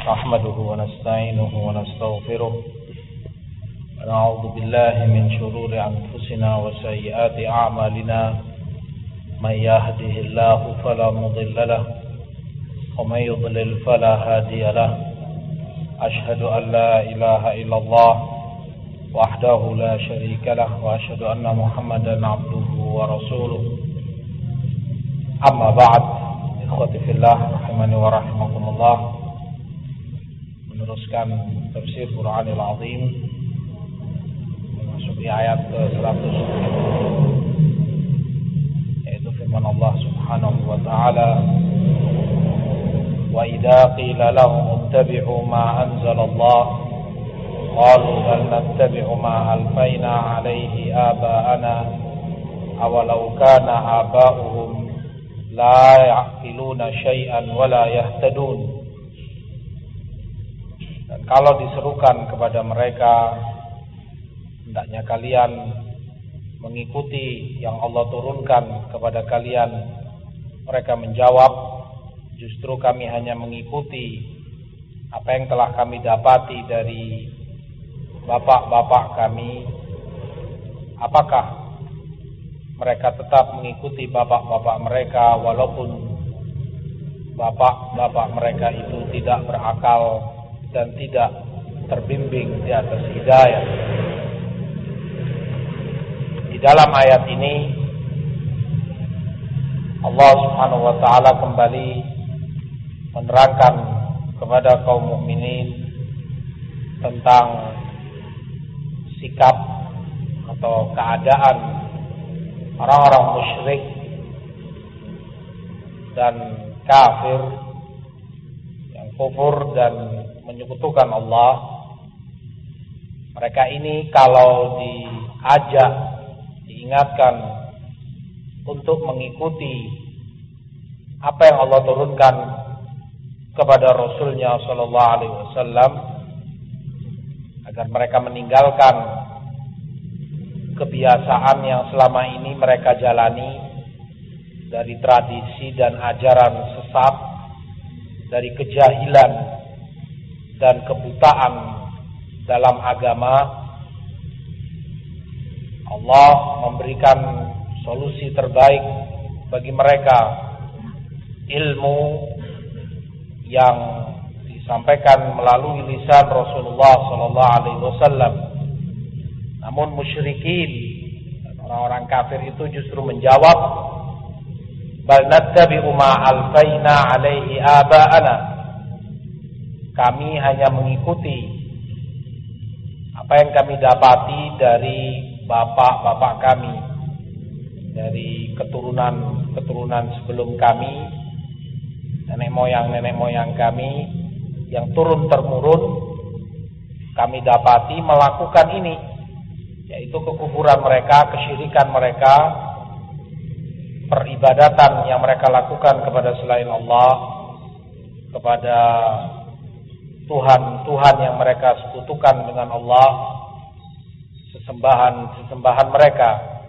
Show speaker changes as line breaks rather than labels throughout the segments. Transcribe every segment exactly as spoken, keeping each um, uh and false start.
نحمده ونستعينه ونستغفره ونعوذ بالله من شرور أنفسنا وسيئات أعمالنا من يهده الله فلا مضل له ومن يضلل فلا هادي له أشهد أن لا إله إلا الله وحده لا شريك له وأشهد أن محمدا عبده ورسوله أما بعد ikhwati fillah rahimani wa rahimakumullah. Meneruskan tafsir Qur'anil Azim memasuki ayat ke seratus, yaitu firman Allah Subhanahu wa ta'ala, wa idza qila lahum ittabi'u ma anzalallah qalu bal nattabi'u ma alfayna 'alayhi aba'ana awalau kana aba'uhum la ya'qiluna syai'an wa la yahtadun. Dan kalau diserukan kepada mereka, hendaknya kalian mengikuti yang Allah turunkan kepada kalian, mereka menjawab, justru kami hanya mengikuti apa yang telah kami dapati dari bapak-bapak kami. Apakah mereka tetap mengikuti bapak-bapak mereka walaupun bapak-bapak mereka itu tidak berakal dan tidak terbimbing di atas hidayah? Di dalam ayat ini Allah Subhanahu wa ta'ala kembali menerangkan kepada kaum mukminin tentang sikap atau keadaan orang-orang musyrik dan kafir yang kufur dan menyekutukan Allah. Mereka ini kalau diajak, diingatkan untuk mengikuti apa yang Allah turunkan kepada Rasulnya Sallallahu Alaihi Wasallam, agar mereka meninggalkan kebiasaan yang selama ini mereka jalani dari tradisi dan ajaran sesat, dari kejahilan dan kebutaan dalam agama. Allah memberikan solusi terbaik bagi mereka, ilmu yang disampaikan melalui lisan Rasulullah sallallahu alaihi wasallam. Namun musyrikin, orang-orang kafir itu justru menjawab, bal nattabi'u ma alfayna 'alaihi aba'ana. Kami hanya mengikuti apa yang kami dapati dari bapak-bapak kami, dari keturunan-keturunan sebelum kami, nenek moyang-nenek moyang kami yang turun temurun kami dapati melakukan ini, yaitu kekufuran mereka, kesyirikan mereka, peribadatan yang mereka lakukan kepada selain Allah, kepada Tuhan-Tuhan yang mereka sekutukan dengan Allah, sesembahan-sesembahan mereka.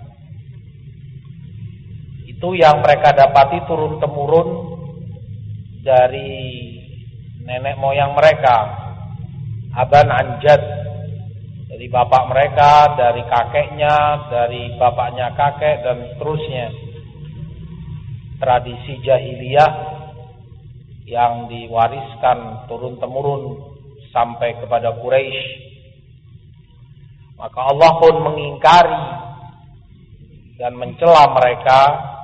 Itu yang mereka dapati turun-temurun dari nenek moyang mereka, aban anjad, dari bapak mereka, dari kakeknya, dari bapaknya kakek, dan seterusnya. Tradisi jahiliyah yang diwariskan turun-temurun sampai kepada Quraisy. Maka Allah pun mengingkari dan mencela mereka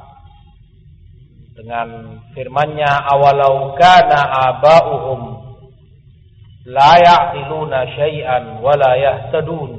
dengan firman-Nya, awalau kana aba'uhum la ya'qiluna syai'an wa la yahtadun.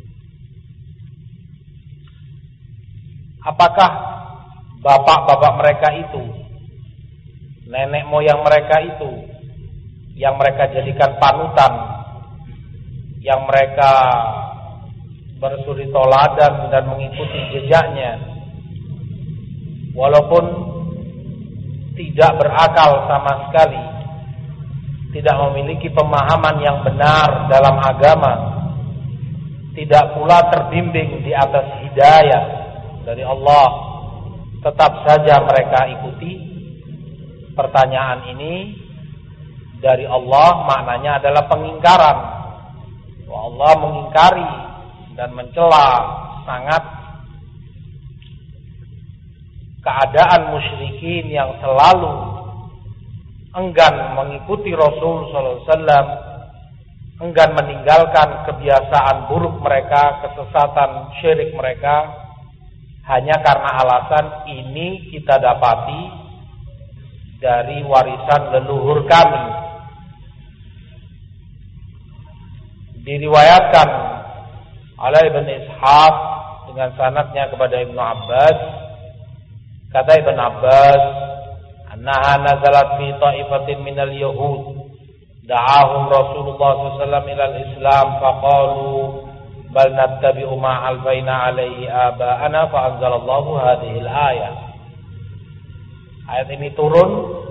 Apakah bapak-bapak mereka itu, nenek moyang mereka itu, yang mereka jadikan panutan, yang mereka bersuri toladan dan mengikuti jejaknya, walaupun tidak berakal sama sekali, tidak memiliki pemahaman yang benar dalam agama, tidak pula terbimbing di atas hidayah dari Allah, tetap saja mereka ikuti? Pertanyaan ini dari Allah maknanya adalah pengingkaran. Allah mengingkari dan mencela sangat keadaan musyrikin yang selalu enggan mengikuti Rasul sallallahu alaihi wasallam, enggan meninggalkan kebiasaan buruk mereka, kesesatan syirik mereka, hanya karena alasan ini kita dapati dari warisan leluhur kami. Diriwayatkan oleh Ibn Ishaq dengan sanadnya kepada Ibnu Abbas, kata Ibn Abbas, annaha nazalat fi ta'ifatin minal yahud da'ahum Rasulullah sallallahu alaihi wasallam ilal Islam faqalu bal nattabi'u ma alfaina alaihi aba'ana fa anzalallahu hadhil ayah. Ayat ini turun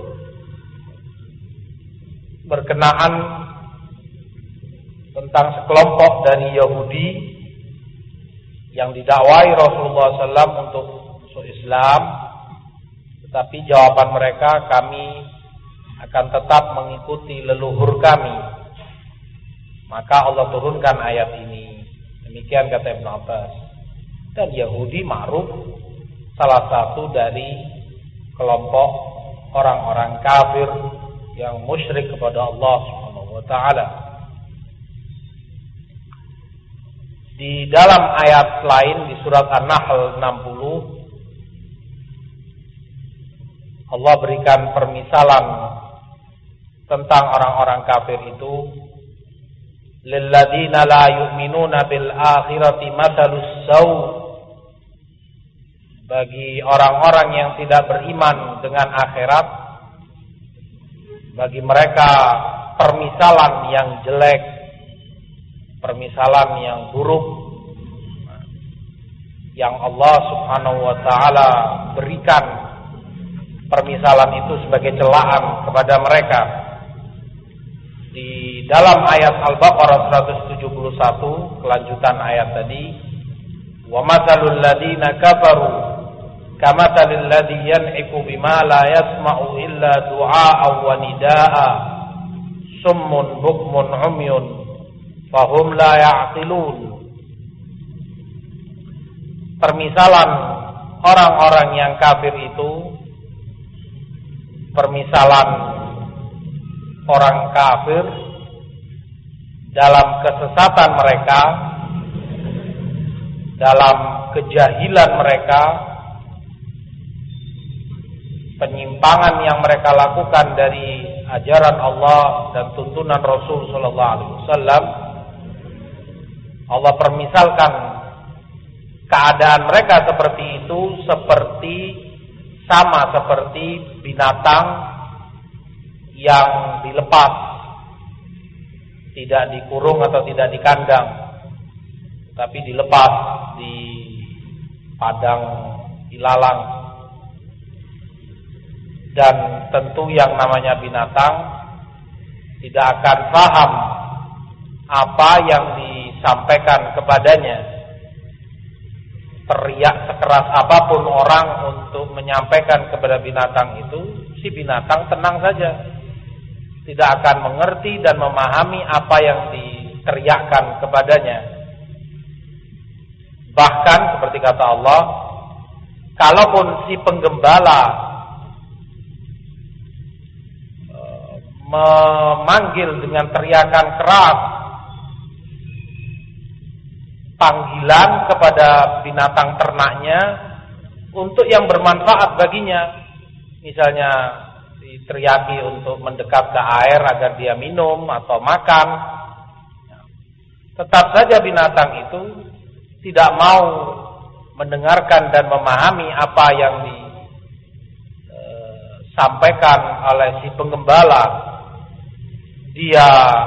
berkenaan tentang sekelompok dari Yahudi yang didakwai Rasulullah sallallahu alaihi wasallam untuk masuk Islam, tetapi jawaban mereka, kami akan tetap mengikuti leluhur kami. Maka Allah turunkan ayat ini. Demikian kata Ibnu Abbas. Dan Yahudi ma'ruf salah satu dari kelompok orang-orang kafir yang musyrik kepada Allah Subhanahu wa taala. Di dalam ayat lain di surat An-Nahl enam puluh, Allah berikan permisalan tentang orang-orang kafir itu. Lilladzina la yu'minuna bil akhirati mathalus saw. Bagi orang-orang yang tidak beriman dengan akhirat, bagi mereka permisalan yang jelek, permisalan yang buruk yang Allah Subhanahu wa taala berikan. Permisalan itu sebagai celaan kepada mereka. Di dalam ayat Al-Baqarah seratus tujuh puluh satu, kelanjutan ayat tadi, wa matsalul ladzina kafaru kamatsalil ladzi yan'iqu bima la yasma'u illa du'aa'a wa nidaa'a summun bukmun umyun fahum la ya'qilun. Permisalan orang-orang yang kafir itu, permisalan orang kafir dalam kesesatan mereka, dalam kejahilan mereka, penyimpangan yang mereka lakukan dari ajaran Allah dan tuntunan Rasul sallallahu alaihi wasallam. Allah permisalkan keadaan mereka seperti itu, seperti sama seperti binatang yang dilepas, tidak dikurung atau tidak dikandang, tapi dilepas di padang ilalang. Dan tentu yang namanya binatang tidak akan paham apa yang disampaikan kepadanya. Teriak sekeras apapun orang untuk menyampaikan kepada binatang itu, si binatang tenang saja, tidak akan mengerti dan memahami apa yang diteriakkan kepadanya. Bahkan seperti kata Allah, kalaupun si penggembala memanggil dengan teriakan keras, panggilan kepada binatang ternaknya untuk yang bermanfaat baginya, misalnya diteriaki untuk mendekat ke air agar dia minum atau makan, tetap saja binatang itu tidak mau mendengarkan dan memahami apa yang disampaikan oleh si penggembala. Dia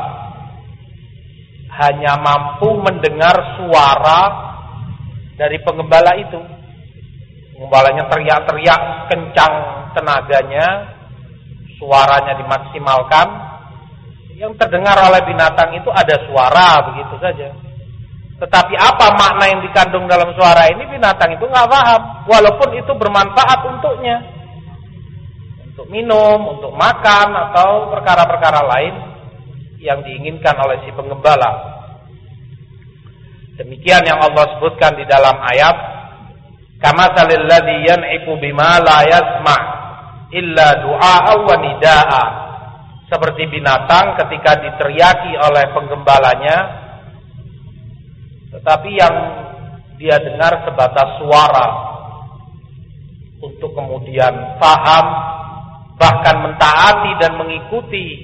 hanya mampu mendengar suara dari penggembala itu. Penggembalanya teriak-teriak kencang tenaganya, suaranya dimaksimalkan. Yang terdengar oleh binatang itu ada suara, begitu saja. Tetapi apa makna yang dikandung dalam suara ini, binatang itu nggak paham, walaupun itu bermanfaat untuknya. untuk minum, untuk makan, atau perkara-perkara lain yang diinginkan oleh si penggembala. Demikian yang Allah sebutkan di dalam ayat, kamatsalil ladzi yan'iqu bima la yasma' illa du'a wa nidaa. Seperti binatang ketika diteriaki oleh penggembalanya, tetapi yang dia dengar sebatas suara. Untuk kemudian paham, bahkan mentaati dan mengikuti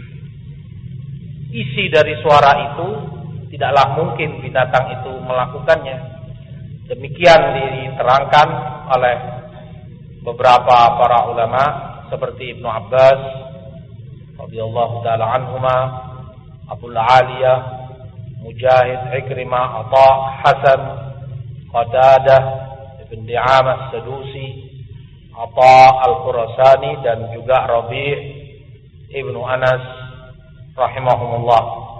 isi dari suara itu, tidaklah mungkin binatang itu melakukannya. Demikian diterangkan oleh beberapa para ulama seperti Ibnu Abbas radhiyallahu taala anhuma, Abul Aliyah, Mujahid, Ikrimah, Atha, Hasan, Qatadah, Ibn Di'amah As-Sadusi, Atha Al-Khurasani, dan juga Rabi' Ibnu Anas rahimahumullah.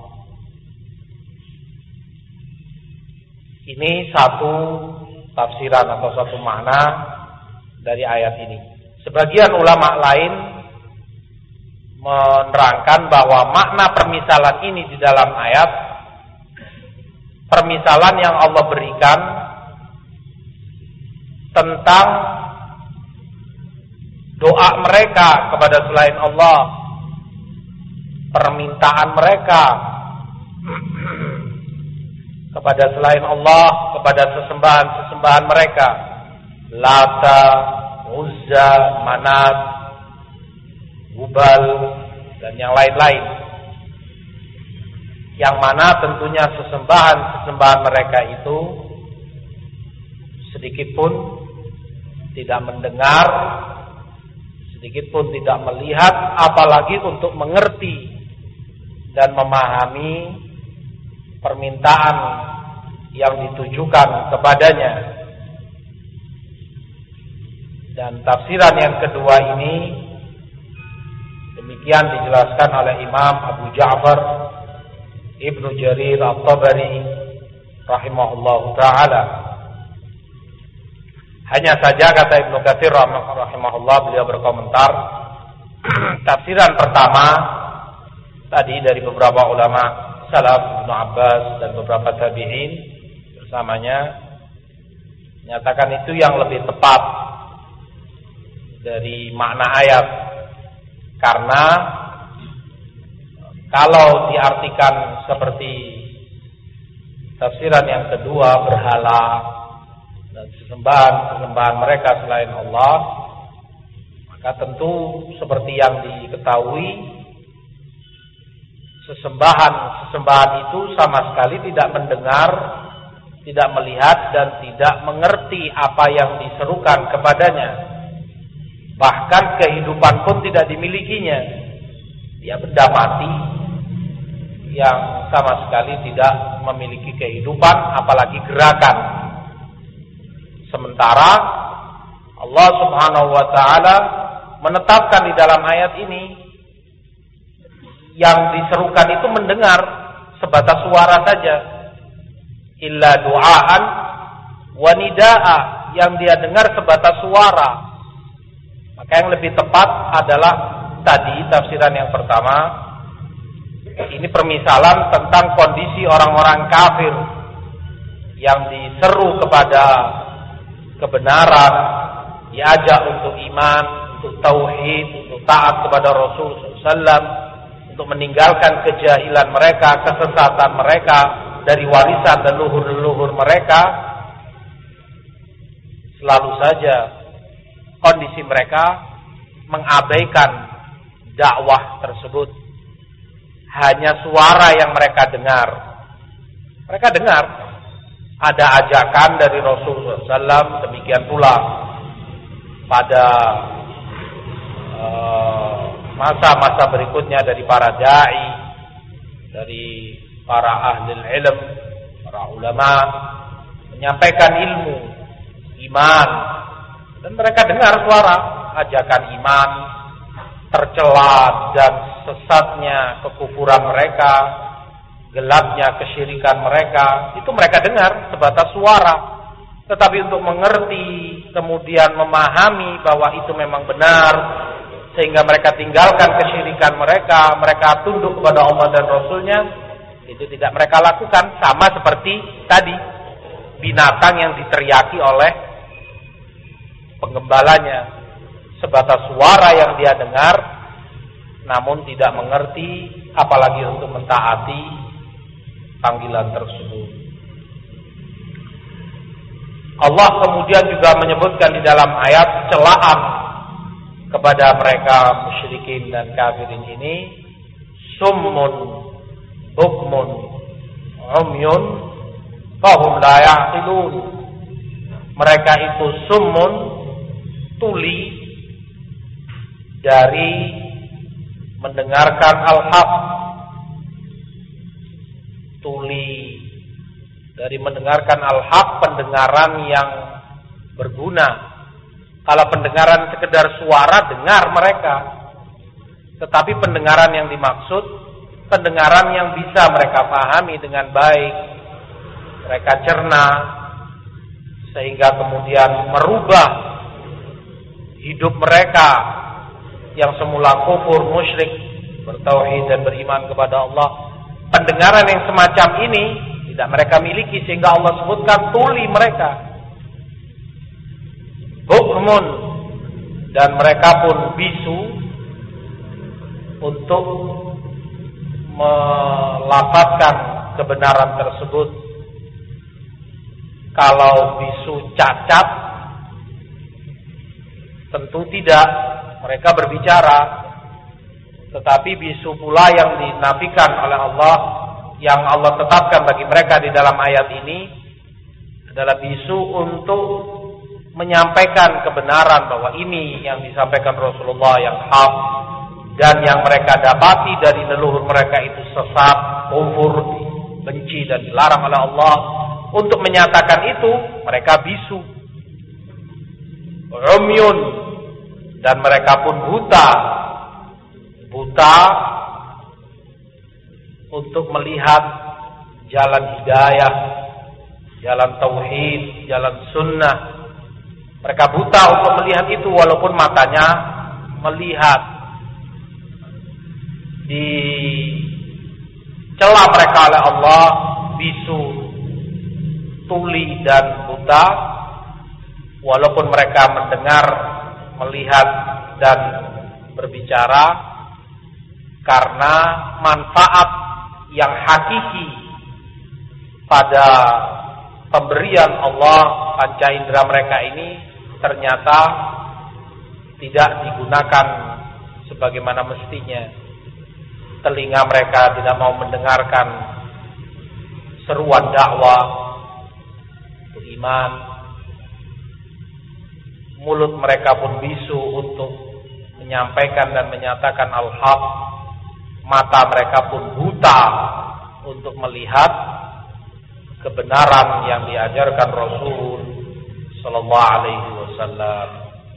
Ini satu tafsiran atau satu makna dari ayat ini. Sebagian ulama lain menerangkan bahwa makna permisalan ini di dalam ayat, permisalan yang Allah berikan tentang doa mereka kepada selain Allah, permintaan mereka kepada selain Allah, kepada sesembahan-sesembahan mereka, Lata, Uzza, Manat, Hubal, dan yang lain-lain. Yang mana tentunya sesembahan-sesembahan mereka itu sedikit pun tidak mendengar, sedikit pun tidak melihat, apalagi untuk mengerti dan memahami permintaan yang ditujukan kepadanya. Dan tafsiran yang kedua ini demikian dijelaskan oleh Imam Abu Ja'far Ibnu Jarir At-Tabari rahimahullahu ta'ala. Hanya saja kata Ibnu Katsir rahimahullah, beliau berkomentar, tafsiran pertama tadi dari beberapa ulama salaf, Ibnu Abbas dan beberapa tabi'in bersamanya, menyatakan itu yang lebih tepat dari makna ayat. Karena kalau diartikan seperti tafsiran yang kedua, berhala dan sesembahan-sesembahan mereka selain Allah, maka tentu seperti yang diketahui, sesembahan-sesembahan itu sama sekali tidak mendengar, tidak melihat, dan tidak mengerti apa yang diserukan kepadanya. Bahkan kehidupan pun tidak dimilikinya. Dia benda mati yang sama sekali tidak memiliki kehidupan, apalagi gerakan. Sementara Allah Subhanahu wa ta'ala menetapkan di dalam ayat ini, yang diserukan itu mendengar sebatas suara saja. Illa du'aan wa nida'a, yang dia dengar sebatas suara. Maka yang lebih tepat adalah tadi tafsiran yang pertama. Ini permisalan tentang kondisi orang-orang kafir yang diseru kepada kebenaran, diajak untuk iman, untuk tauhid, untuk taat kepada Rasul sallallahu alaihi wasallam, untuk meninggalkan kejahilan mereka, kesesatan mereka dari warisan leluhur-leluhur mereka. Selalu saja kondisi mereka mengabaikan dakwah tersebut. Hanya suara yang mereka dengar. Mereka dengar ada ajakan dari Rasulullah sallallahu alaihi wasallam, demikian pula pada uh, masa-masa berikutnya dari para da'i, dari para ahli ilm, para ulama, menyampaikan ilmu iman, dan mereka dengar suara ajakan iman, tercela dan sesatnya kekufuran mereka, gelapnya kesyirikan mereka, itu mereka dengar sebatas suara. Tetapi untuk mengerti, kemudian memahami bahwa itu memang benar, sehingga mereka tinggalkan kesyirikan mereka, mereka tunduk kepada Allah dan Rasulnya, itu tidak mereka lakukan. Sama seperti tadi, binatang yang diteriaki oleh penggembalanya, sebatas suara yang dia dengar, namun tidak mengerti, apalagi untuk mentaati panggilan tersebut. Allah kemudian juga menyebutkan di dalam ayat celaan kepada mereka musyrikin dan kafirin ini, summun bukmun umyun fahum la ya'qilun. Mereka itu summun, tuli dari mendengarkan al-haq, tuli dari mendengarkan al-haq, pendengaran yang berguna. Kalau pendengaran sekedar suara, dengar mereka. Tetapi pendengaran yang dimaksud, pendengaran yang bisa mereka pahami dengan baik, mereka cerna, sehingga kemudian merubah hidup mereka yang semula kufur, musyrik, bertauhid dan beriman kepada Allah. Pendengaran yang semacam ini tidak mereka miliki, sehingga Allah sebutkan tuli mereka. Bukmun, dan mereka pun bisu untuk melafazkan kebenaran tersebut. Kalau bisu cacat, tentu tidak, mereka berbicara. Tetapi bisu pula yang dinafikan oleh Allah, yang Allah tetapkan bagi mereka di dalam ayat ini, adalah bisu untuk menyampaikan kebenaran, bahwa ini yang disampaikan Rasulullah yang hak, dan yang mereka dapati dari leluhur mereka itu sesat, kufur, benci dan dilarang oleh Allah. Untuk menyatakan itu mereka bisu, umyun, dan mereka pun buta, buta untuk melihat jalan hidayah, jalan tauhid, jalan sunnah. Mereka buta untuk melihat itu, walaupun matanya melihat. Dicela mereka oleh Allah, bisu, tuli dan buta, walaupun mereka mendengar, melihat dan berbicara, karena manfaat yang hakiki pada pemberian Allah panca indera mereka ini ternyata tidak digunakan sebagaimana mestinya. Telinga mereka tidak mau mendengarkan seruan dakwah beriman. Mulut mereka pun bisu untuk menyampaikan dan menyatakan al-haq. Mata mereka pun buta untuk melihat kebenaran yang diajarkan Rasul sallallahu alaihi wasallam.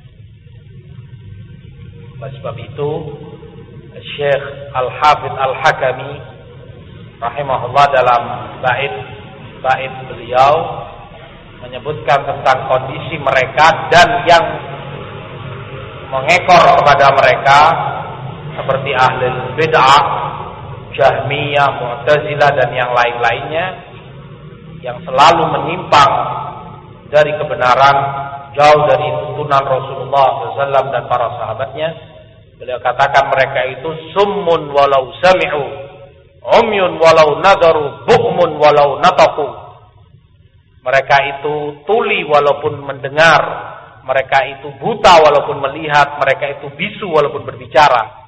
Oleh sebab itu, Syekh Al-Hafidz Al-Hakami rahimahullah dalam bait-bait beliau menyebutkan tentang kondisi mereka dan yang mengekor kepada mereka, seperti ahli bid'ah, Jahmiyah, Mu'tazilah dan yang lain-lainnya, yang selalu menyimpang dari kebenaran, jauh dari tuntunan Rasulullah shallallahu alaihi wasallam dan para sahabatnya. Beliau katakan mereka itu summun walau sami'u, umyun walau nadaru, bukmun walau nataku. Mereka itu tuli walaupun mendengar, mereka itu buta walaupun melihat, mereka itu bisu walaupun berbicara.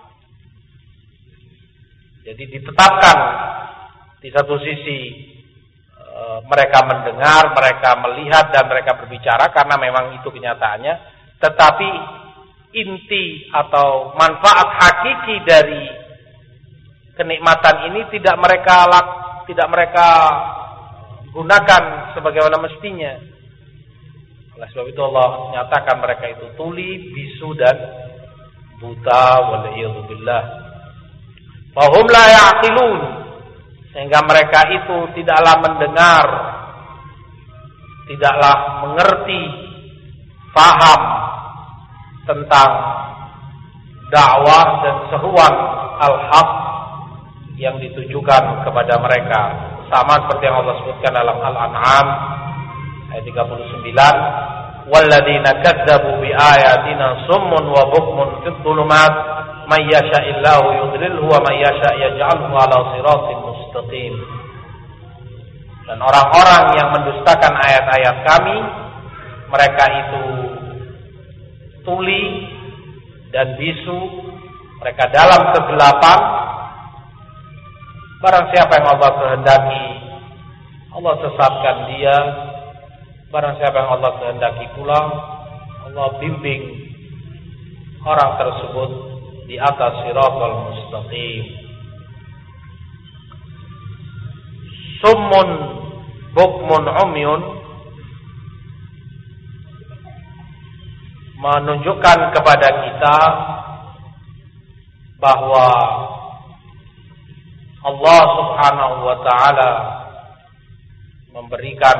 Jadi ditetapkan di satu sisi e, mereka mendengar, mereka melihat dan mereka berbicara karena memang itu kenyataannya. Tetapi inti atau manfaat hakiki dari kenikmatan ini tidak mereka tidak mereka gunakan sebagaimana mestinya. Oleh sebab itu Allah nyatakan mereka itu tuli, bisu dan buta, waliyadzubillah. Fahum la ya'qilun, sehingga mereka itu tidaklah mendengar, tidaklah mengerti, paham tentang dakwah dan seruan al-haq yang ditujukan kepada mereka, sama seperti yang Allah sebutkan dalam Al-An'am ayat tiga puluh sembilan, walladzina kadzdzabu biayatina summun wa bukmun fid dhulumat may yasha'illahu yudlilhu wa may yasha' yaj'alhu 'ala siratin mustaqim. Dan orang-orang yang mendustakan ayat-ayat kami, mereka itu tuli dan bisu, mereka dalam kegelapan. Barang siapa yang Allah kehendaki, Allah sesatkan dia. Barang siapa yang Allah kehendaki pula, Allah bimbing orang tersebut di atas siratal mustaqim. Summun bukmun umyun menunjukkan kepada kita bahwa Allah Subhanahu wa ta'ala memberikan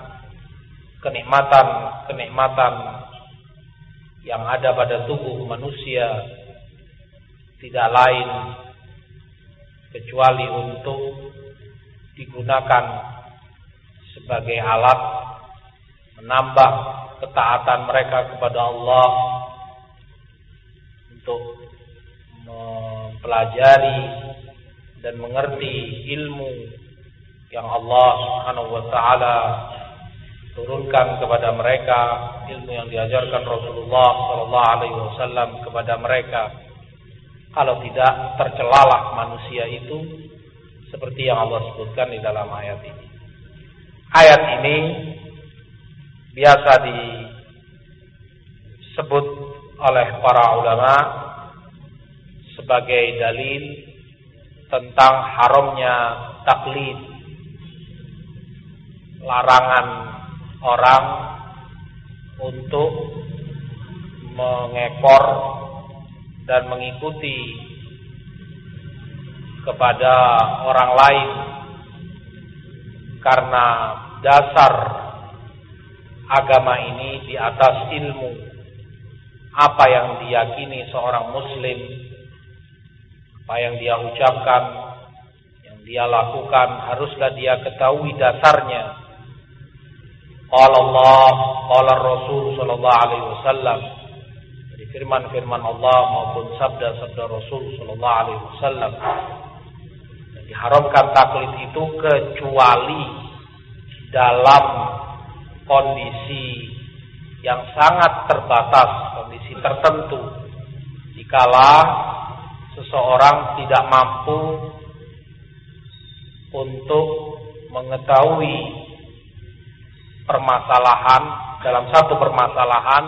kenikmatan-kenikmatan yang ada pada tubuh manusia tidak lain kecuali untuk digunakan sebagai alat menambah ketaatan mereka kepada Allah, untuk mempelajari dan mengerti ilmu yang Allah Subhanahu wa ta'ala turunkan kepada mereka, ilmu yang diajarkan Rasulullah sallallahu alaihi wasallam kepada mereka. Kalau tidak, tercelalah manusia itu seperti yang Allah sebutkan di dalam ayat ini. Ayat ini biasa disebut oleh para ulama sebagai dalil tentang haramnya taklid, larangan orang untuk mengekor dan mengikuti kepada orang lain, karena dasar agama ini di atas ilmu. Apa yang diyakini seorang muslim, apa yang dia ucapkan, yang dia lakukan, haruslah dia ketahui dasarnya. Qala Allah, qala Rasul sallallahu alaihi wasallam, dari firman-firman Allah maupun sabda-sabda Rasul sallallahu alaihi wasallam. Dan diharamkan taklid itu kecuali dalam kondisi yang sangat terbatas, kondisi tertentu, dikala seseorang tidak mampu untuk mengetahui permasalahan dalam satu permasalahan,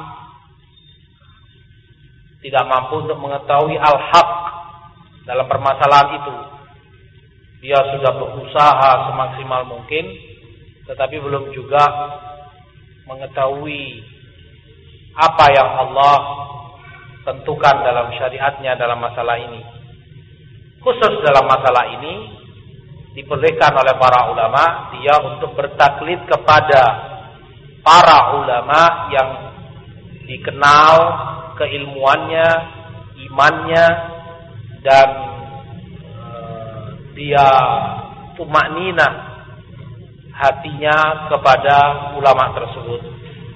tidak mampu untuk mengetahui al-haq dalam permasalahan itu. Dia sudah berusaha semaksimal mungkin, tetapi belum juga mengetahui apa yang Allah tentukan dalam syariatnya dalam masalah ini. Khusus dalam masalah ini diperbolehkan oleh para ulama dia untuk bertaklid kepada para ulama yang dikenal keilmuannya, imannya, dan uh, dia tumakninah hatinya kepada ulama tersebut.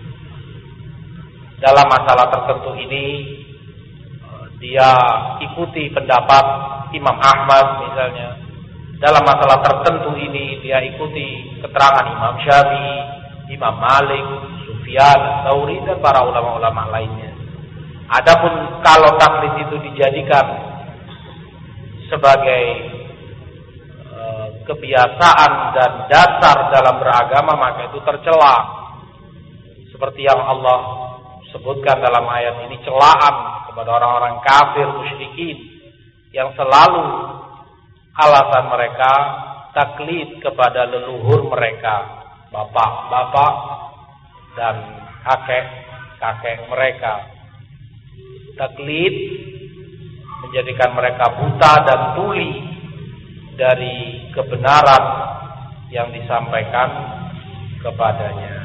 Dalam masalah tertentu ini dia ikuti pendapat Imam Ahmad misalnya. Dalam masalah tertentu ini dia ikuti keterangan Imam Syafi'i, Imam Malik, Sufyan, Tsauri, dan para ulama-ulama lainnya. Adapun kalau taklid itu dijadikan sebagai e, kebiasaan dan dasar dalam beragama, maka itu tercela. Seperti yang Allah sebutkan dalam ayat ini, celaan kepada orang-orang kafir musyrikin yang selalu alasan mereka taklid kepada leluhur mereka, bapak-bapak dan kakek-kakek mereka. Taklid menjadikan mereka buta dan tuli dari kebenaran yang disampaikan kepadanya.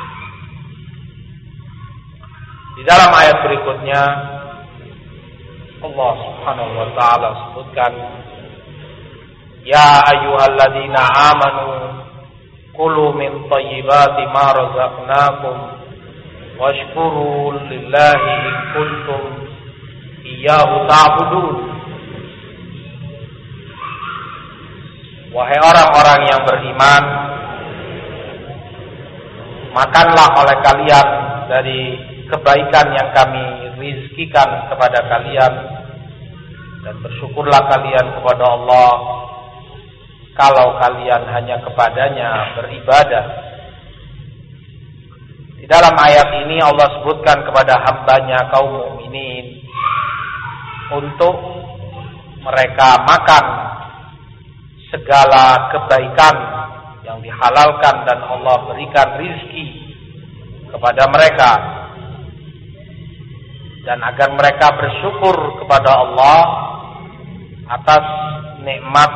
Di dalam ayat berikutnya Allah Subhanahu wa taala sebutkan, ya ayyuhalladzina amanu kulu min thayyibati ma razaqnakum washkuru lillahi in kuntum iyyahu ta'budun. Wahai orang-orang yang beriman, makanlah oleh kalian dari kebaikan yang kami rizkikan kepada kalian, dan bersyukurlah kalian kepada Allah kalau kalian hanya kepadanya beribadah. Di dalam ayat ini Allah sebutkan kepada hambanya kaum mukminin untuk mereka makan segala kebaikan yang dihalalkan dan Allah berikan rizki kepada mereka, dan agar mereka bersyukur kepada Allah atas nikmat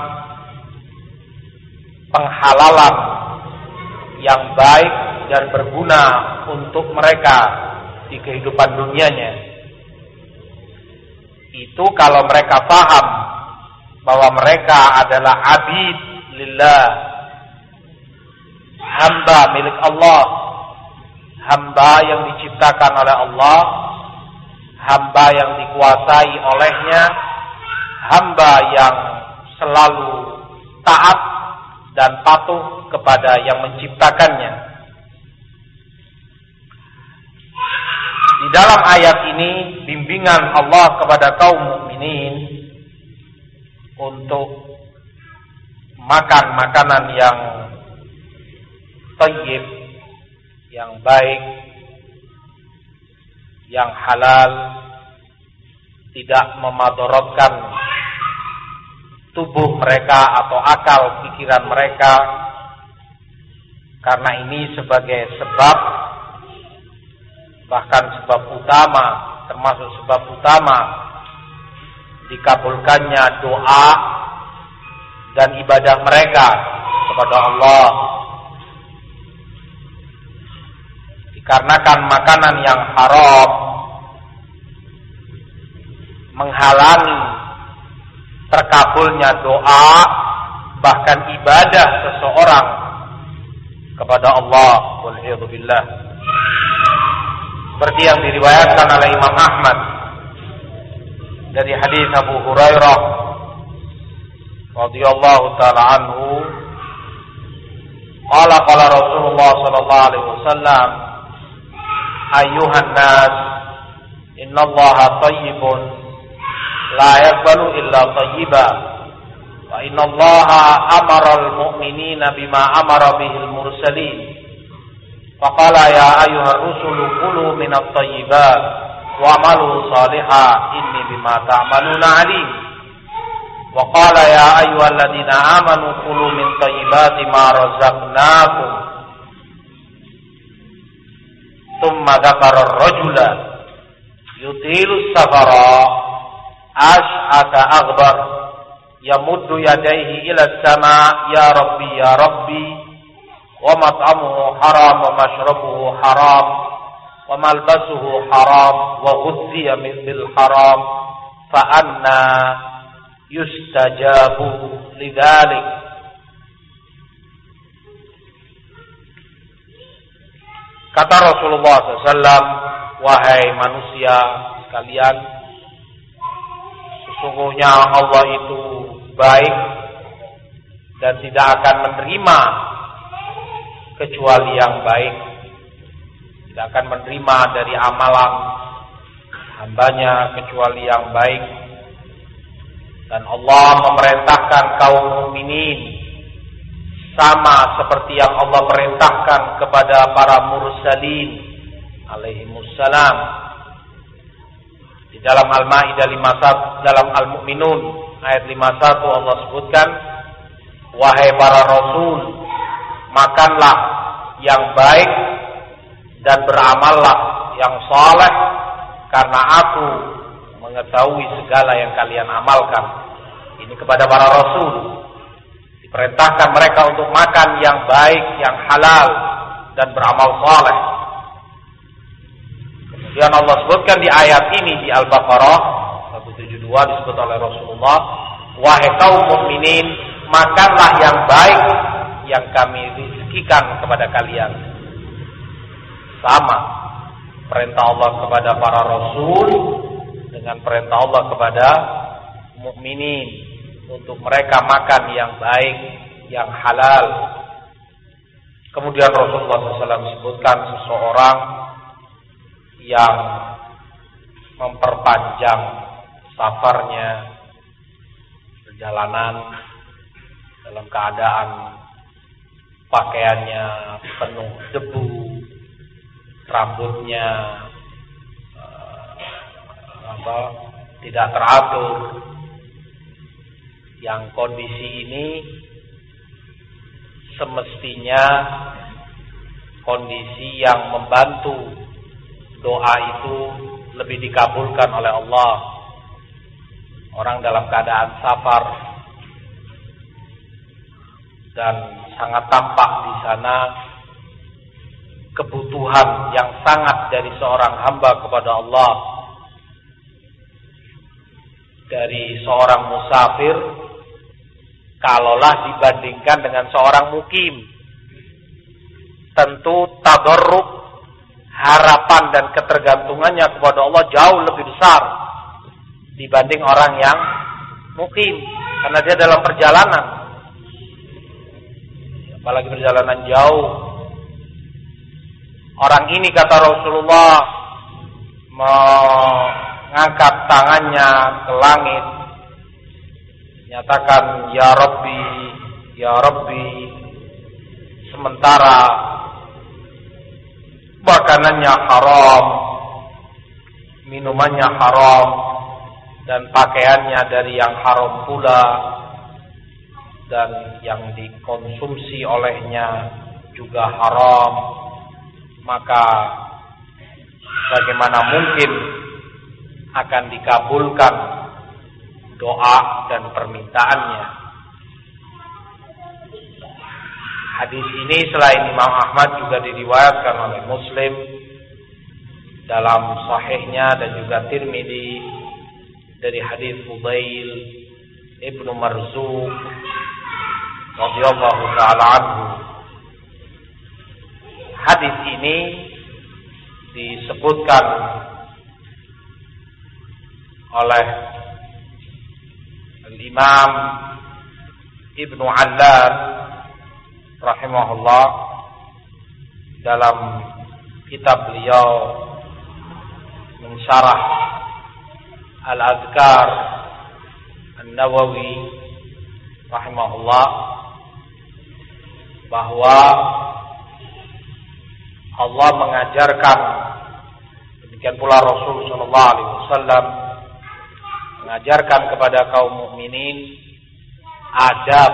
penghalalan yang baik dan berguna untuk mereka di kehidupan dunianya. Itu kalau mereka paham bahwa mereka adalah abid lillah, hamba milik Allah, hamba yang diciptakan oleh Allah, hamba yang dikuasai olehnya, hamba yang selalu taat dan patuh kepada yang menciptakannya. Di dalam ayat ini bimbingan Allah kepada kaum mukminin untuk makan makanan yang thayyib, yang baik, yang halal, tidak memadaratkan tubuh mereka atau akal pikiran mereka, karena ini sebagai sebab, bahkan sebab utama, termasuk sebab utama dikabulkannya doa dan ibadah mereka kepada Allah. Dikarenakan makanan yang haram menghalangi terkabulnya doa, bahkan ibadah seseorang kepada Allah. Wal'iyadzubillah. Seperti yang diriwayatkan oleh Imam Ahmad dari hadis Abu Hurairah radhiyallahu taala anhu, qala qala Rasulullah sallallahu alaihi wasallam, ayyuhan nas innallaha thayyibun la yaqbalu illa thayyiba wa innallaha amara al-mu'minina bima amara bihil mursalin faqala ya ayyuhar rusulu kulu minat thayyibat wa'malu salihah inni bima ta'maluna alim wa qala ya ayyuhalladzina amanu kulu min thayyibati ma razaqnakum thumma dzakara ar-rajula yutilu safara ash'aka aghbar yamuddu yadayhi ila as-sama ya rabbi ya rabbi wa mat'amuhu haram wa mashrabuhu haram wa malbasuhu haram wa ghudhiya bil haram fa anna yustajabu lidzalik. Kata Rasulullah sallallahu alaihi wasallam, wahai manusia sekalian, sesungguhnya Allah itu baik dan tidak akan menerima kecuali yang baik. Tidak akan menerima dari amalan hambanya kecuali yang baik. Dan Allah memerintahkan kaum mukminin sama seperti yang Allah perintahkan kepada para mursalin alaihimussalam. Di dalam Al-Maidah lima puluh satu, dalam Al-Mu'minun ayat lima puluh satu Allah sebutkan, wahai para rasul, makanlah yang baik dan beramallah yang saleh, karena aku mengetahui segala yang kalian amalkan. Ini kepada para rasul, diperintahkan mereka untuk makan yang baik, yang halal, dan beramal saleh. Kemudian Allah sebutkan di ayat ini di Al-Baqarah seratus tujuh puluh kedua disebut oleh Rasulullah, wahai kaum mukminin, makanlah yang baik yang kami rizkikan kepada kalian. Sama perintah Allah kepada para rasul dengan perintah Allah kepada mukminin untuk mereka makan yang baik, yang halal. Kemudian Rasulullah shallallahu alaihi wasallam sebutkan seseorang yang memperpanjang safarnya, perjalanan dalam keadaan pakaiannya penuh debu, rambutnya uh, apa, tidak teratur. Yang kondisi ini semestinya kondisi yang membantu doa itu lebih dikabulkan oleh Allah. Orang dalam keadaan safar dan sangat tampak di sana kebutuhan yang sangat dari seorang hamba kepada Allah, dari seorang musafir, kalaulah dibandingkan dengan seorang mukim. Tentu tadarrub, harapan dan ketergantungannya kepada Allah jauh lebih besar dibanding orang yang mukim, karena dia dalam perjalanan, apalagi perjalanan jauh. Orang ini, kata Rasulullah, mengangkat tangannya ke langit, nyatakan ya Rabbi, ya Rabbi, sementara makanannya haram, minumannya haram, dan pakaiannya dari yang haram pula, dan yang dikonsumsi olehnya juga haram. Maka bagaimana mungkin akan dikabulkan doa dan permintaannya? Hadis ini selain Imam Ahmad juga diriwayatkan oleh Muslim dalam sahihnya dan juga Tirmidzi dari hadis Fudail ibnu Marzuq radhiyallahu taala anhu. Hadis ini disebutkan oleh Imam Ibnu Allad rahimahullah dalam kitab beliau mensyarah Al-Azkar An-Nawawi rahimahullah, bahwa Allah mengajarkan, demikian pula Rasul sallallahu alaihi wasallam mengajarkan kepada kaum mukminin adab,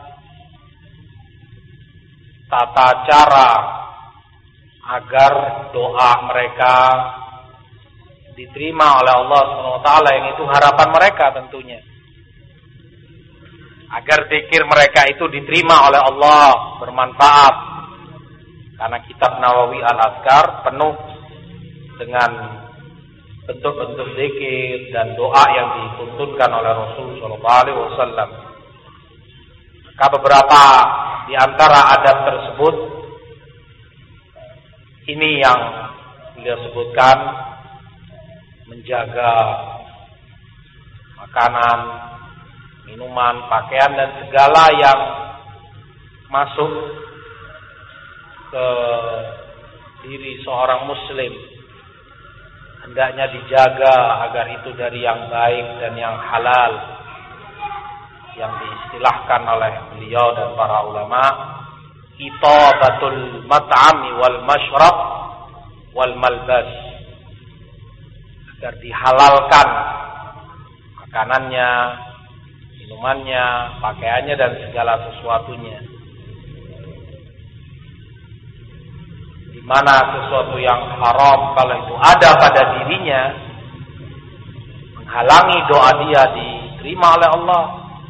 tata cara agar doa mereka diterima oleh Allah subhanahu wa taala, yang itu harapan mereka tentunya. Agar zikir mereka itu diterima oleh Allah, bermanfaat. Karena kitab Nawawi Al-Azkar penuh dengan bentuk-bentuk zikir dan doa yang dituntunkan oleh Rasul sallallahu alaihi wasallam. Maka beberapa di antara adab tersebut ini yang beliau sebutkan: menjaga makanan, minuman, pakaian dan segala yang masuk ke diri seorang muslim hendaknya dijaga agar itu dari yang baik dan yang halal, yang diistilahkan oleh beliau dan para ulama itabatul mat'ami wal mashrab wal malbas, agar dihalalkan makanannya, minumannya, pakaiannya dan segala sesuatunya. Di mana sesuatu yang haram kalau itu ada pada dirinya menghalangi doa dia diterima oleh Allah.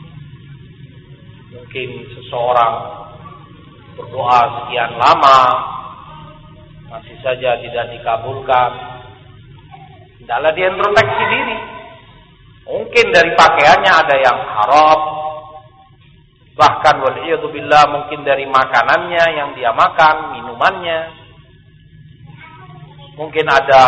Mungkin seseorang berdoa sekian lama masih saja tidak dikabulkan. Hendaklah dia introspeksi diri. Mungkin dari pakaiannya ada yang haram, bahkan wal'iyadzubillah mungkin dari makanannya yang dia makan, minumannya. Mungkin ada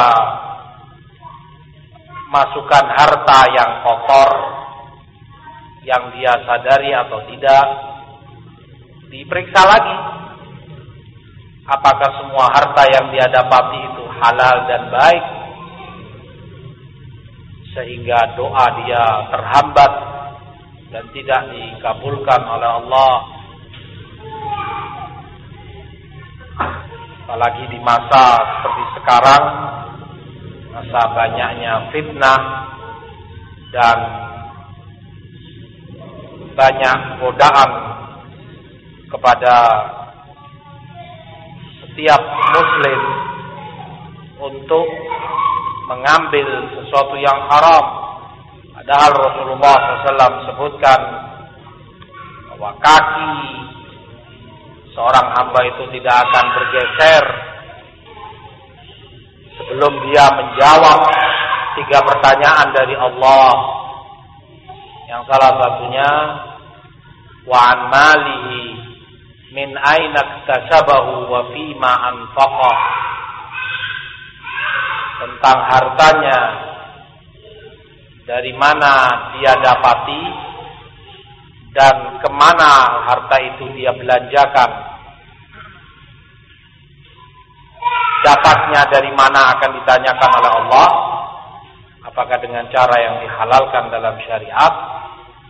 masukan harta yang kotor yang dia sadari atau tidak. Diperiksa lagi apakah semua harta yang dia dapati itu halal dan baik, sehingga doa dia terhambat dan tidak dikabulkan oleh Allah. Apalagi di masa seperti sekarang, masa banyaknya fitnah dan banyak godaan kepada setiap muslim untuk mengambil sesuatu yang haram. Padahal Rasulullah shallallahu alaihi wasallam sebutkan bahwa kaki seorang hamba itu tidak akan bergeser sebelum dia menjawab tiga pertanyaan dari Allah. Yang salah satunya wa an malihi min aina iktasabahu wa fima anfaqah, tentang hartanya dari mana dia dapati dan kemana harta itu dia belanjakan. Dapatnya dari mana akan ditanyakan oleh Allah, apakah dengan cara yang dihalalkan dalam syariat.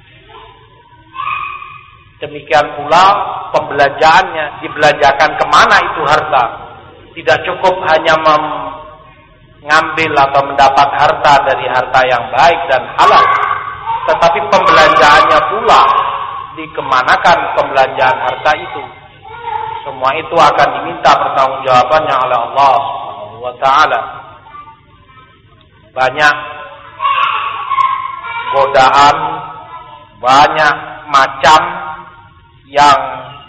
Demikian pula pembelanjaannya, dibelanjakan kemana itu harta. Tidak cukup hanya mengambil atau mendapat harta dari harta yang baik dan halal, tetapi pembelanjaannya pula, dikemanakan pembelanjaan harta itu. Semua itu akan diminta pertanggungjawabannya oleh Allah Subhanahu wa taala. Banyak godaan, banyak macam yang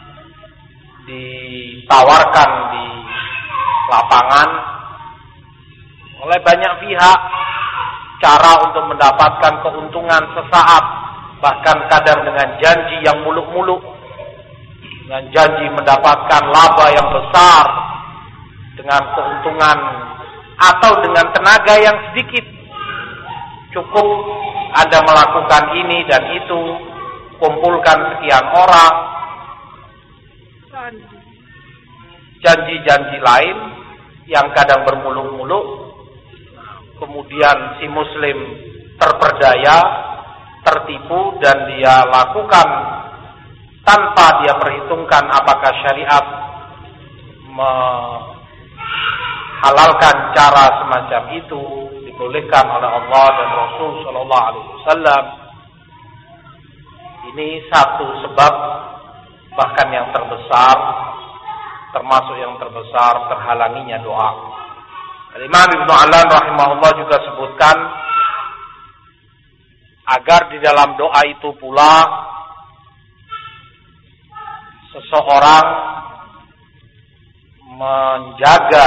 ditawarkan di lapangan oleh banyak pihak, cara untuk mendapatkan keuntungan sesaat, bahkan kadang dengan janji yang muluk-muluk, dengan janji mendapatkan laba yang besar dengan keuntungan atau dengan tenaga yang sedikit. Cukup Anda melakukan ini dan itu, kumpulkan sekian orang, janji-janji lain yang kadang bermuluk-muluk. Kemudian si muslim terperdaya, tertipu, dan dia lakukan tanpa dia perhitungkan apakah syariat menghalalkan cara semacam itu, dibolehkan oleh Allah dan Rasul Shallallahu Alaihi Wasallam. Ini satu sebab, bahkan yang terbesar, termasuk yang terbesar, terhalanginya doa. Imam Ibnu Alan rahimahullah juga sebutkan agar di dalam doa itu pula seseorang menjaga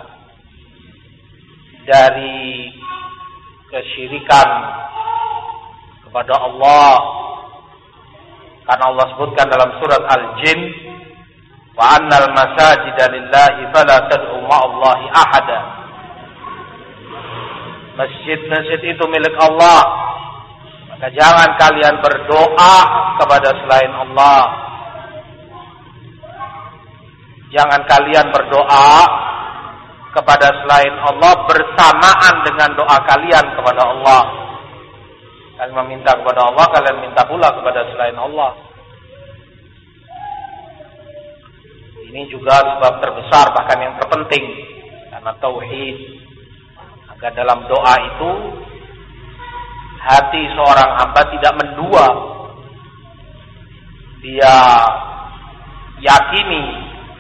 dari kesyirikan kepada Allah. Karena Allah sebutkan dalam surat Al-Jin, wa annal masajida lillahi fala tad'u ma'allahi ahada. Masjid-masjid itu milik Allah, maka jangan kalian berdoa kepada selain Allah. Jangan kalian berdoa kepada selain Allah bersamaan dengan doa kalian kepada Allah. Kalian meminta kepada Allah, kalian minta pula kepada selain Allah. Ini juga sebab terbesar, bahkan yang terpenting, karena tauhid. Agar dalam doa itu hati seorang hamba tidak mendua. Dia yakini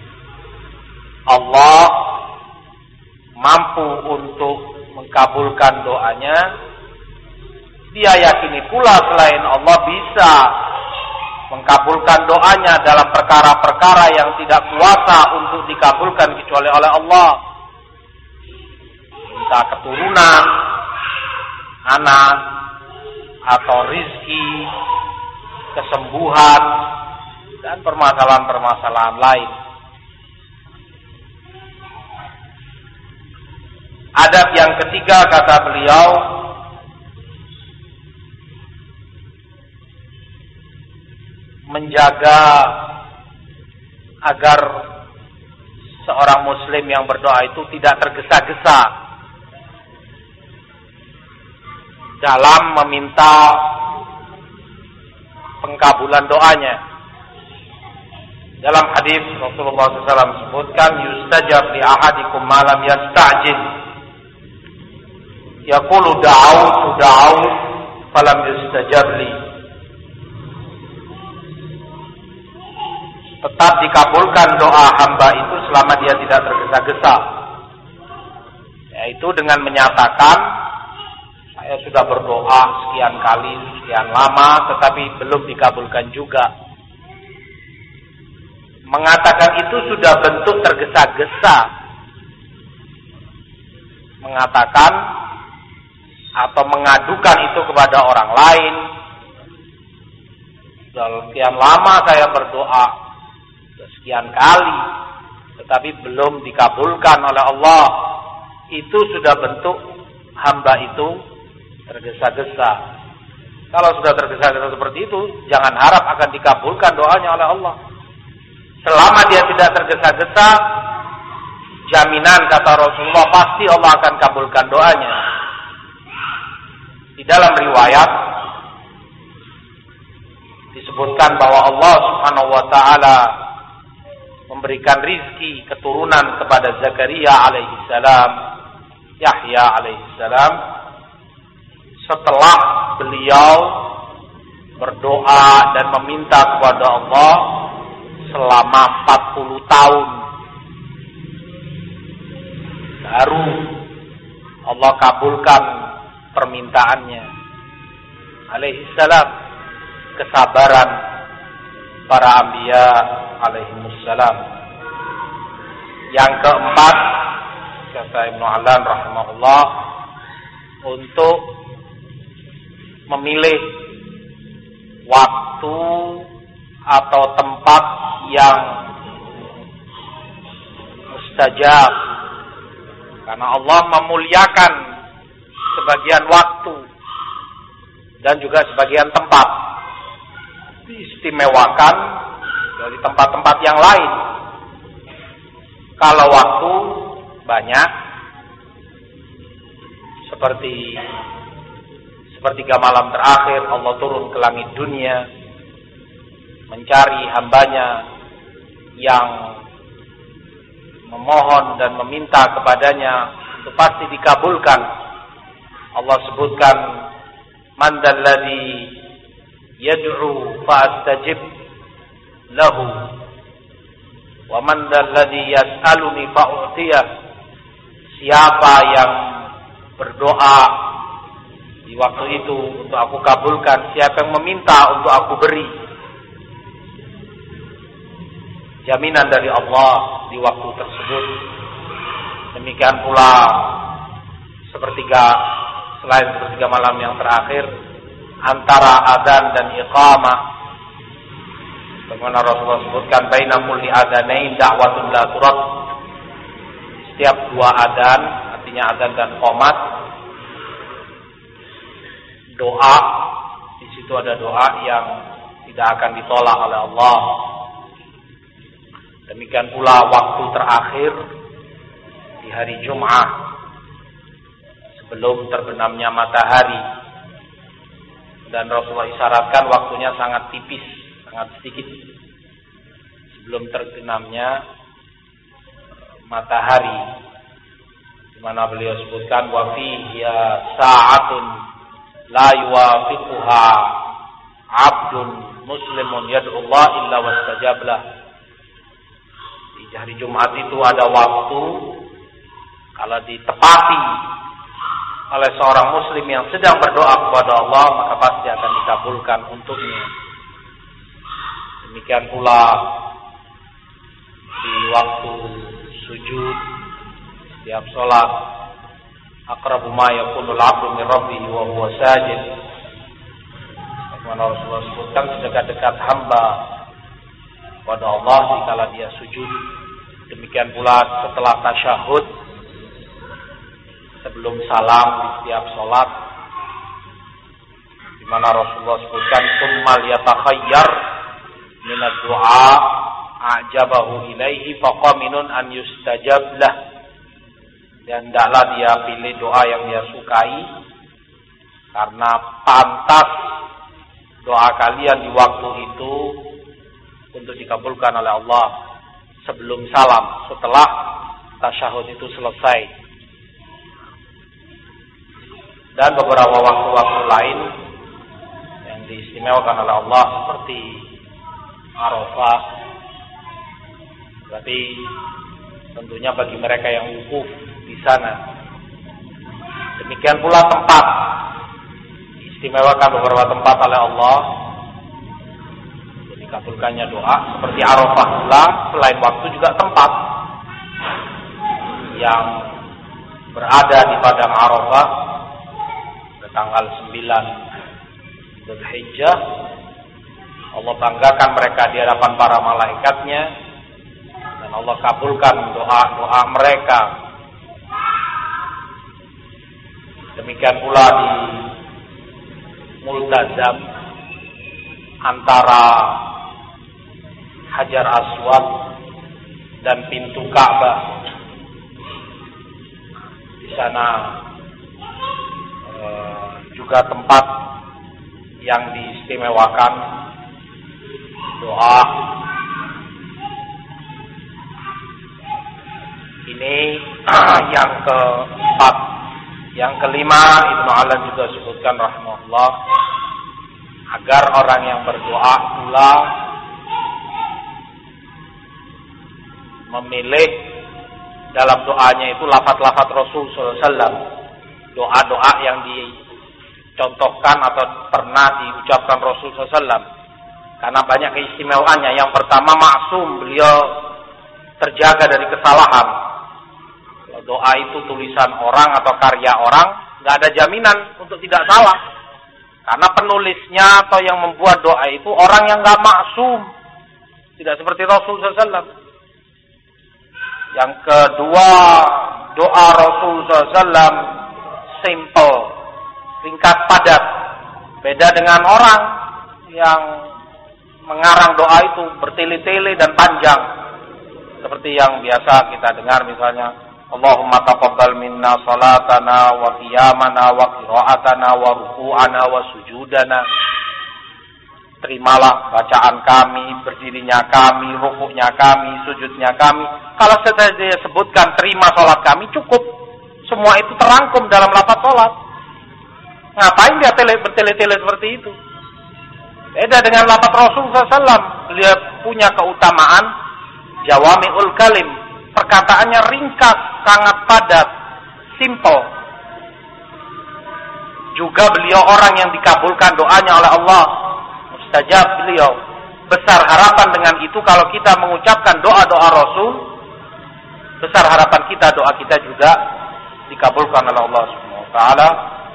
Allah mampu untuk mengkabulkan doanya. Dia yakini pula selain Allah bisa mengkabulkan doanya dalam perkara-perkara yang tidak kuasa untuk dikabulkan kecuali oleh Allah. Minta keturunan, anak, atau rizki, kesembuhan, dan permasalahan-permasalahan lain. Adab yang ketiga, kata beliau, menjaga agar seorang muslim yang berdoa itu tidak tergesa-gesa dalam meminta pengkabulan doanya. Dalam hadis Rasulullah shallallahu alaihi wasallam sebutkan, yustajab li ahadikum ma lam yasta'jil. Yaqulu da'awtu da'awtu falam yustajab li. Tetap dikabulkan doa hamba itu selama dia tidak tergesa-gesa, yaitu dengan menyatakan, saya sudah berdoa sekian kali, sekian lama, tetapi belum dikabulkan juga. Mengatakan itu sudah bentuk tergesa-gesa. Mengatakan atau mengadukan itu kepada orang lain. Sudah sekian lama saya berdoa, sekian kali, tetapi belum dikabulkan oleh Allah. Itu sudah bentuk hamba itu tergesa-gesa. Kalau sudah tergesa-gesa seperti itu, jangan harap akan dikabulkan doanya oleh Allah. Selama dia tidak tergesa-gesa, jaminan, kata Rasulullah, pasti Allah akan kabulkan doanya. Di dalam riwayat disebutkan bahwa Allah Subhanahu wa taala memberikan rizki keturunan kepada Zakaria alaihissalam, Yahya alaihissalam, setelah beliau berdoa dan meminta kepada Allah selama empat puluh tahun. Baru Allah kabulkan permintaannya alaihissalam. Kesabaran para anbiya alaihimussalam. Yang keempat, kata Ibnu Alan rahimahullah, untuk memilih waktu atau tempat yang mustajab, karena Allah memuliakan sebagian waktu dan juga sebagian tempat, diistimewakan dari tempat-tempat yang lain. Kalau waktu banyak, seperti sepertiga malam terakhir Allah turun ke langit dunia mencari hambanya yang memohon dan meminta kepadanya, itu pasti dikabulkan. Allah sebutkan, man dalladzi yad'u fa'astajib lahu wa man dalladzi yas'aluni fa'utiyah. Siapa yang berdoa di waktu itu untuk aku kabulkan, siapa yang meminta untuk aku beri. Jaminan dari Allah di waktu tersebut. Demikian pula sepertiga, selain sepertiga malam yang terakhir, antara adzan dan iqamah, bagaimana Rasulullah sebutkan, baina kulli adzanain da'watun la turad. Setiap dua adzan, artinya adzan dan qomat, doa, di situ ada doa yang tidak akan ditolak oleh Allah. Demikian pula waktu terakhir di hari Jum'ah sebelum terbenamnya matahari. Dan Rasulullah isyaratkan waktunya sangat tipis, sangat sedikit sebelum terbenamnya matahari, di mana beliau sebutkan, wa fiha sa'atun la yuwafiquha 'abdun muslimun yad'u Allah illa wastajab lah. Di hari Jumat itu ada waktu, kalau ditepati oleh seorang muslim yang sedang berdoa kepada Allah, maka pasti akan dikabulkan untuknya. Demikian pula di waktu sujud, setiap sholat, aqrabu ma yakunul 'abdu min rabbih wa huwa sajid. Mana Rasulullah sebutkan sedekat-dekat hamba pada Allah dikala dia sujud. Demikian pula setelah tasyahud, sebelum salam di setiap sholat, di mana Rasulullah sebutkan tsummal yatakhayyar minad du'a a'jabahu ilaihi faqaminun an yustajab lah. Dan hendaklah dia pilih doa yang dia sukai, karena pantas doa kalian di waktu itu untuk dikabulkan oleh Allah sebelum salam, setelah tasyahud itu selesai. Dan beberapa waktu-waktu lain yang diistimewakan oleh Allah seperti Arafah. Berarti tentunya bagi mereka yang wukuf di sana. Demikian pula tempat, diistimewakan beberapa tempat oleh Allah untuk dikabulkannya doa, seperti Arafah pula. Selain waktu juga tempat yang berada di padang Arafah pada tanggal sembilan Dzulhijjah. Allah banggakan mereka di hadapan para malaikatnya, dan Allah kabulkan doa-doa mereka. Demikian pula di Multazam antara Hajar Aswad dan pintu Ka'bah. Di sana eh, juga tempat yang diistimewakan doa. Ini yang keempat. Yang kelima, Ibnu Alan juga sebutkan rahimahullah, agar orang yang berdoa pula memilih dalam doanya itu lafaz-lafaz Rasul sallallahu alaihi wasallam, doa-doa yang dicontohkan atau pernah diucapkan Rasul sallallahu alaihi wasallam. Karena banyak keistimewaannya. Yang pertama, maksum, beliau terjaga dari kesalahan. Doa itu tulisan orang atau karya orang, nggak ada jaminan untuk tidak salah. Karena penulisnya atau yang membuat doa itu orang yang nggak maksum, tidak seperti Rasul sallallahu alaihi wasallam. Yang kedua, doa Rasul sallallahu alaihi wasallam simple, ringkas, padat. Beda dengan orang yang mengarang doa itu bertele-tele dan panjang, seperti yang biasa kita dengar, misalnya Allahumma taqabbal minna salatana wa qiyamana wa qira'atana wa ruku'ana wa sujudana. Terimalah bacaan kami, berdirinya kami, rukuknya kami, sujudnya kami. Kalau sudah disebutkan terima salat kami, cukup. Semua itu terangkum dalam lafaz salat. Ngapain dia tele, bertele-tele seperti itu? Beda dengan lafaz Rasul sallallahu alaihi wasallam. Beliau punya keutamaan jawami'ul kalim. Perkataannya ringkas, sangat padat, simple. Juga beliau orang yang dikabulkan doanya oleh Allah. Mustajab beliau. Besar harapan dengan itu kalau kita mengucapkan doa-doa Rasul. Besar harapan kita, doa kita juga dikabulkan oleh Allah Subhanahu wa taala.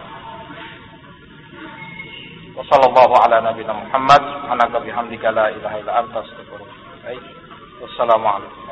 Wa sallallahu ala nabiyina Muhammad subhanaka bihamdika la ilaha illa anta astaghfiruka wa atubu ilaik. Wassalamu alaikum.